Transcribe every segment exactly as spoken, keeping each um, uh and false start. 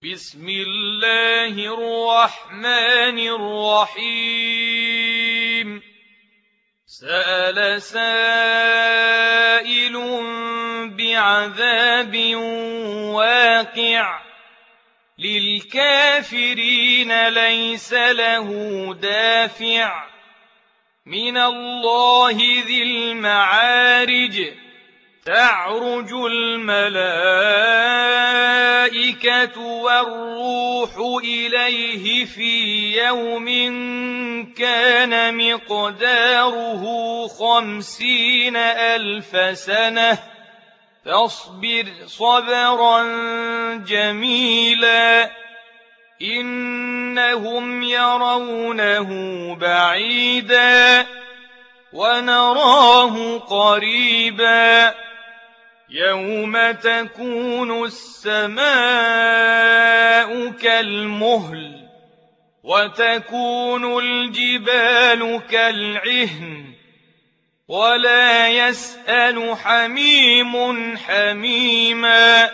بسم الله الرحمن الرحيم سأل سائل بعذاب واقع للكافرين ليس له دافع من الله ذي المعارج تعرج الملائكة والروح إليه في يوم كان مقداره خمسين ألف سنة فاصبر صبرا جميلا إنهم يرونه بعيدا ونراه قريبا يوم تكون السماء كالمهل وتكون الجبال كالعهن ولا يسأل حميم حميما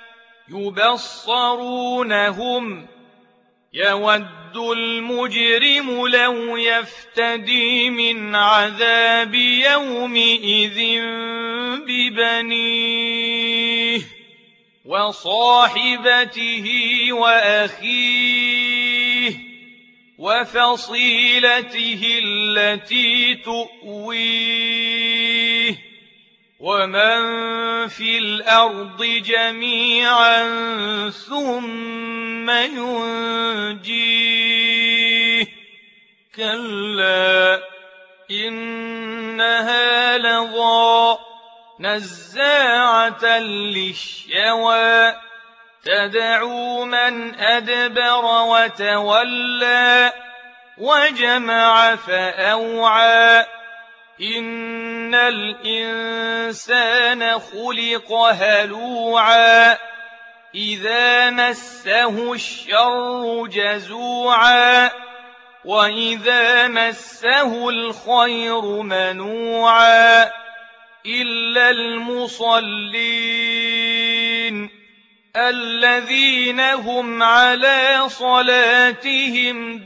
يبصرونهم يود المجرم لو يفتدي من عذاب يومئذ ببنيه وصاحبته وأخيه وفصيلته التي تؤويه ومن في الأرض جميعا ثم ينجيه كلا إنها لظى نزاعة للشوى تدعو من أدبر وتولى وجمع فأوعى إن الإنسان خلق هلوعا إذا مسه الشر جزوعا وإذا مسه الخير منوعا إلا المصلين الذين هم على صلاتهم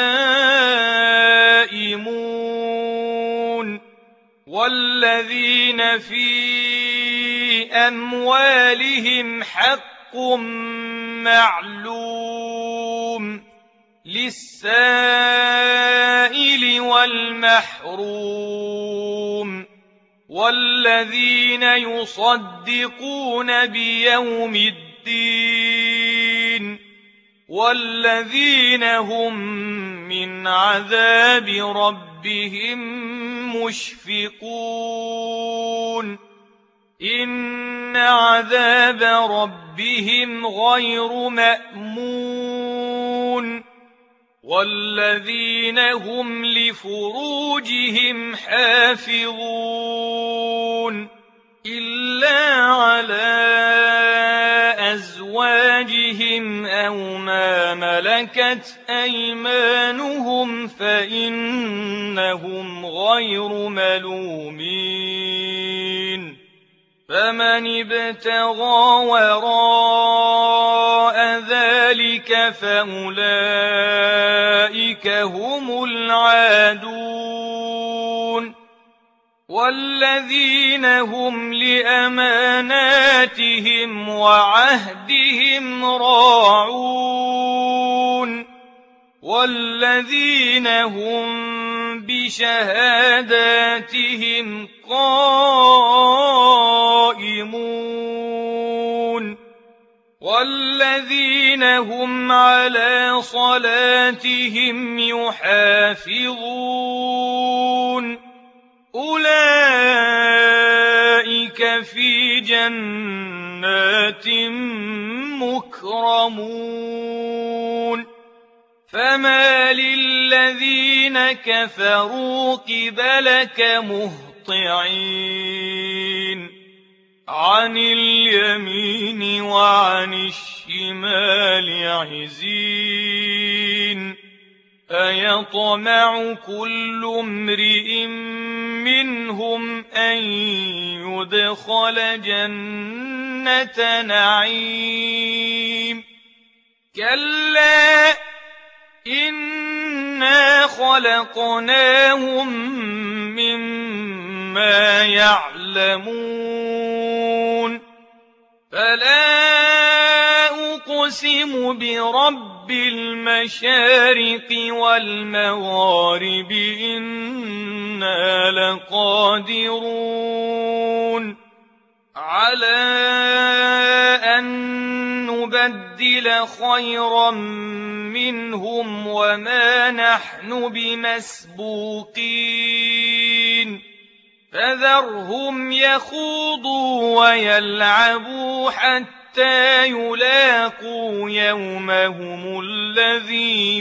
دائمون والذين في أموالهم حق معلوم للسائل والمحروم والذين يصدقون بيوم الدين والذين هم من عذاب ربهم مشفقون إن عذاب ربهم غير مأمون والذين هم لفروجهم حافظون إلا على أزواجهم أو ما ملكت أيمانهم فإنهم غير ملومين فمن ابتغى وراء ذلك فأولئك هم العادون والذين هم لأماناتهم وعهدهم راعون والذين هم بشهاداتهم قائمون والذين هم على صلاتهم يحافظون أولئك في جنات مكرمون فما للذين كفروا قبلك مهطعين عن اليمين وعن الشمال عزين أيطمع كل امرئ منهم أن يدخل جنة نعيم كلا إنا خلقناهم مما يعلمون فلا أقسم برب المشارق والمغارب إنا لقادرون على أن نبدل خيرا منهم وما نحن بمسبوقين فذرهم يخوضوا ويلعبوا حتى يلاقوا يومهم الذي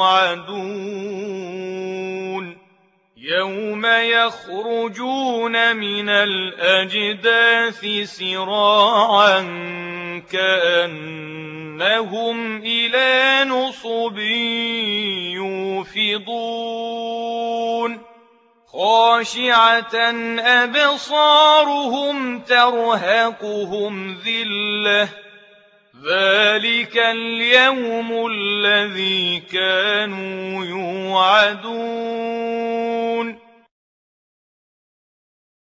يوعدون يوم يخرجون من الأجداث سراعا كأنهم إلى نصب يوفضون خاشعة أبصارهم ترهقهم ذلة ذلك اليوم الذي كانوا يوعدون